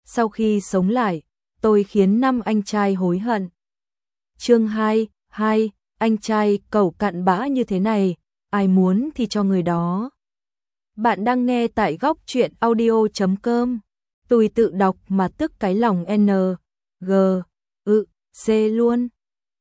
sau khi sống lại, tôi khiến 5 anh trai hối hận. Chương 2, anh trai cẩu cặn bã như thế này, ai muốn thì cho người đó. Bạn đang nghe tại góc truyện audio.com. Tôi tự đọc mà tức cái lòng G, C luôn.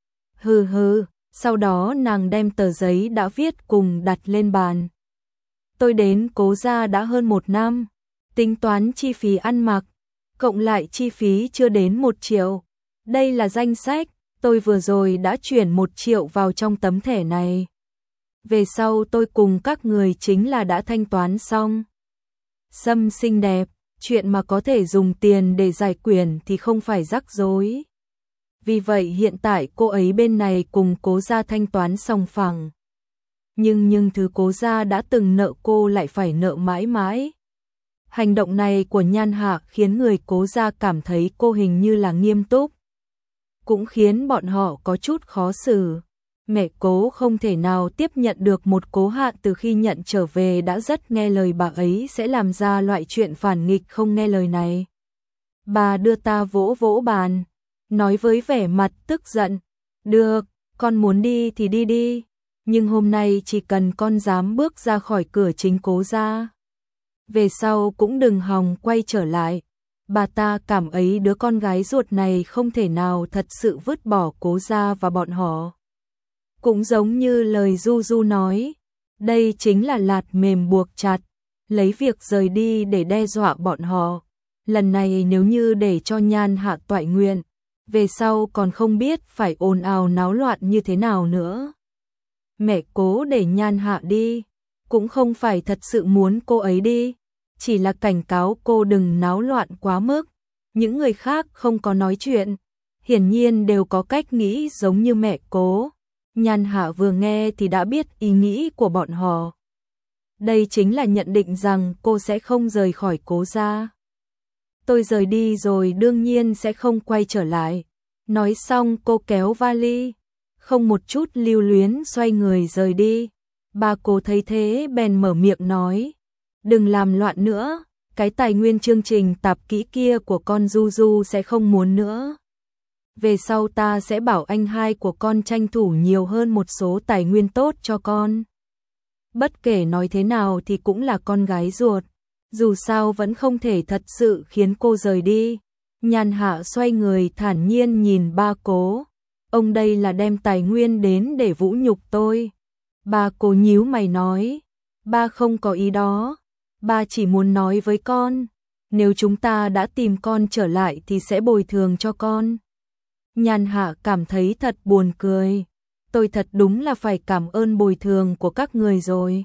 Hừ, sau đó nàng đem tờ giấy đã viết cùng đặt lên bàn. Tôi đến Cố gia đã hơn 1 năm, tính toán chi phí ăn mặc, cộng lại chi phí chưa đến 1 triệu. Đây là danh sách, tôi vừa rồi đã chuyển 1 triệu vào trong tấm thẻ này. Về sau tôi cùng các người chính là đã thanh toán xong. Sâm xinh đẹp, chuyện mà có thể dùng tiền để giải quyển thì không phải rắc rối. Vì vậy hiện tại cô ấy bên này cùng Cố gia thanh toán song phẳng. Nhưng thứ Cố gia đã từng nợ cô lại phải nợ mãi mãi. Hành động này của Nhan Hạ khiến người Cố gia cảm thấy cô hình như là nghiêm túc. Cũng khiến bọn họ có chút khó xử. Mẹ Cố không thể nào tiếp nhận được một Cố Hạn từ khi nhận trở về đã rất nghe lời bà ấy sẽ làm ra loại chuyện phản nghịch không nghe lời này. Bà đưa ta vỗ vỗ bàn, nói với vẻ mặt tức giận, được, con muốn đi thì đi đi, nhưng hôm nay chỉ cần con dám bước ra khỏi cửa chính Cố gia, về sau cũng đừng hòng quay trở lại. Bà ta cảm ấy đứa con gái ruột này không thể nào thật sự vứt bỏ Cố gia và bọn họ. Cũng giống như lời Du nói, đây chính là lạt mềm buộc chặt, lấy việc rời đi để đe dọa bọn họ. Lần này nếu như để cho Nhan Hạ toại nguyện, về sau còn không biết phải ồn ào náo loạn như thế nào nữa. Mẹ Cố để Nhan Hạ đi, cũng không phải thật sự muốn cô ấy đi, chỉ là cảnh cáo cô đừng náo loạn quá mức. Những người khác không có nói chuyện, hiển nhiên đều có cách nghĩ giống như mẹ Cố. Nhan Hạ vừa nghe thì đã biết ý nghĩ của bọn họ. Đây chính là nhận định rằng cô sẽ không rời khỏi Cố gia. Tôi rời đi rồi đương nhiên sẽ không quay trở lại. Nói xong cô kéo vali, không một chút lưu luyến xoay người rời đi. Bà Cố thấy thế bèn mở miệng nói, đừng làm loạn nữa, cái tài nguyên chương trình tạp kỹ kia của con Du sẽ không muốn nữa. Về sau ta sẽ bảo anh hai của con tranh thủ nhiều hơn một số tài nguyên tốt cho con. Bất kể nói thế nào thì cũng là con gái ruột, dù sao vẫn không thể thật sự khiến cô rời đi. Nhan Hạ xoay người thản nhiên nhìn ba Cố, ông đây là đem tài nguyên đến để vũ nhục tôi. Ba Cố nhíu mày nói, ba không có ý đó, ba chỉ muốn nói với con, nếu chúng ta đã tìm con trở lại thì sẽ bồi thường cho con. Nhan Hạ cảm thấy thật buồn cười, tôi thật đúng là phải cảm ơn bồi thường của các người rồi.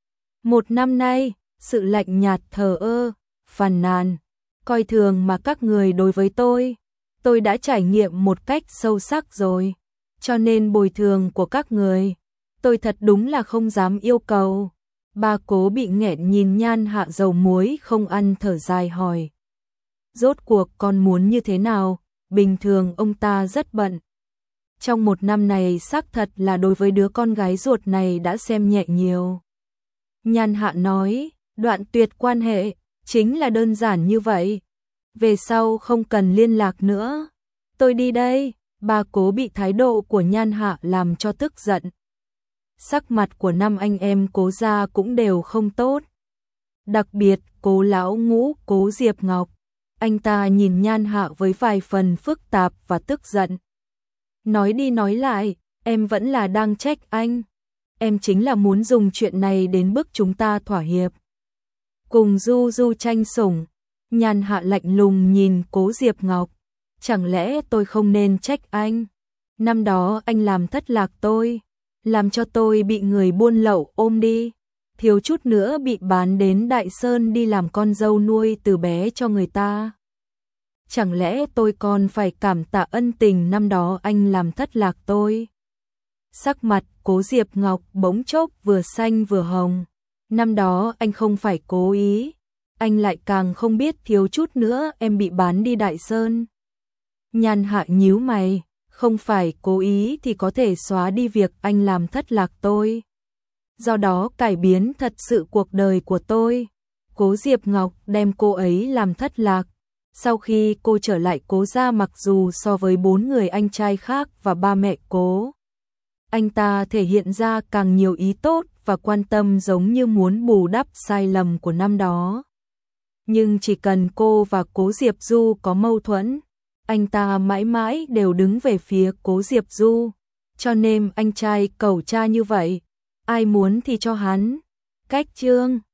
1 năm nay, sự lạnh nhạt thờ ơ, phàn nàn, coi thường mà các người đối với tôi đã trải nghiệm một cách sâu sắc rồi, cho nên bồi thường của các người, tôi thật đúng là không dám yêu cầu. Ba Cố bị nghẹn nhìn Nhan Hạ dầu muối không ăn thở dài hỏi, rốt cuộc con muốn như thế nào? Bình thường ông ta rất bận. Trong 1 năm này xác thật là đối với đứa con gái ruột này đã xem nhẹ nhiều. Nhan Hạ nói, đoạn tuyệt quan hệ, chính là đơn giản như vậy. Về sau không cần liên lạc nữa. Tôi đi đây. Ba Cố bị thái độ của Nhan Hạ làm cho tức giận. Sắc mặt của 5 anh em Cố gia cũng đều không tốt. Đặc biệt Cố lão ngũ Cố Diệp Ngọc. Anh ta nhìn Nhan Hạ với vài phần phức tạp và tức giận. Nói đi nói lại, em vẫn là đang trách anh. Em chính là muốn dùng chuyện này đến bức chúng ta thỏa hiệp. Cùng Du tranh sủng. Nhan Hạ lạnh lùng nhìn Cố Diệp Ngọc. Chẳng lẽ tôi không nên trách anh? Năm đó anh làm thất lạc tôi, làm cho tôi bị người buôn lậu ôm đi, thiếu chút nữa bị bán đến Đại Sơn đi làm con dâu nuôi từ bé cho người ta. Chẳng lẽ tôi còn phải cảm tạ ân tình năm đó anh làm thất lạc tôi? Sắc mặt Cố Diệp Ngọc bỗng chốc vừa xanh vừa hồng. Năm đó anh không phải cố ý, anh lại càng không biết thiếu chút nữa em bị bán đi Đại Sơn. Nhan Hạ nhíu mày, không phải cố ý thì có thể xóa đi việc anh làm thất lạc tôi. Do đó cải biến thật sự cuộc đời của tôi. Cố Diệp Ngọc đem cô ấy làm thất lạc, Sau khi cô trở lại Cố gia, mặc dù so với 4 người anh trai khác và ba mẹ Cố, anh ta thể hiện ra càng nhiều ý tốt và quan tâm, giống như muốn bù đắp sai lầm của năm đó. Nhưng chỉ cần cô và Cố Diệp Du có mâu thuẫn, anh ta mãi mãi đều đứng về phía Cố Diệp Du. Cho nên anh trai cẩu cha như vậy, ai muốn thì cho hắn cách chương.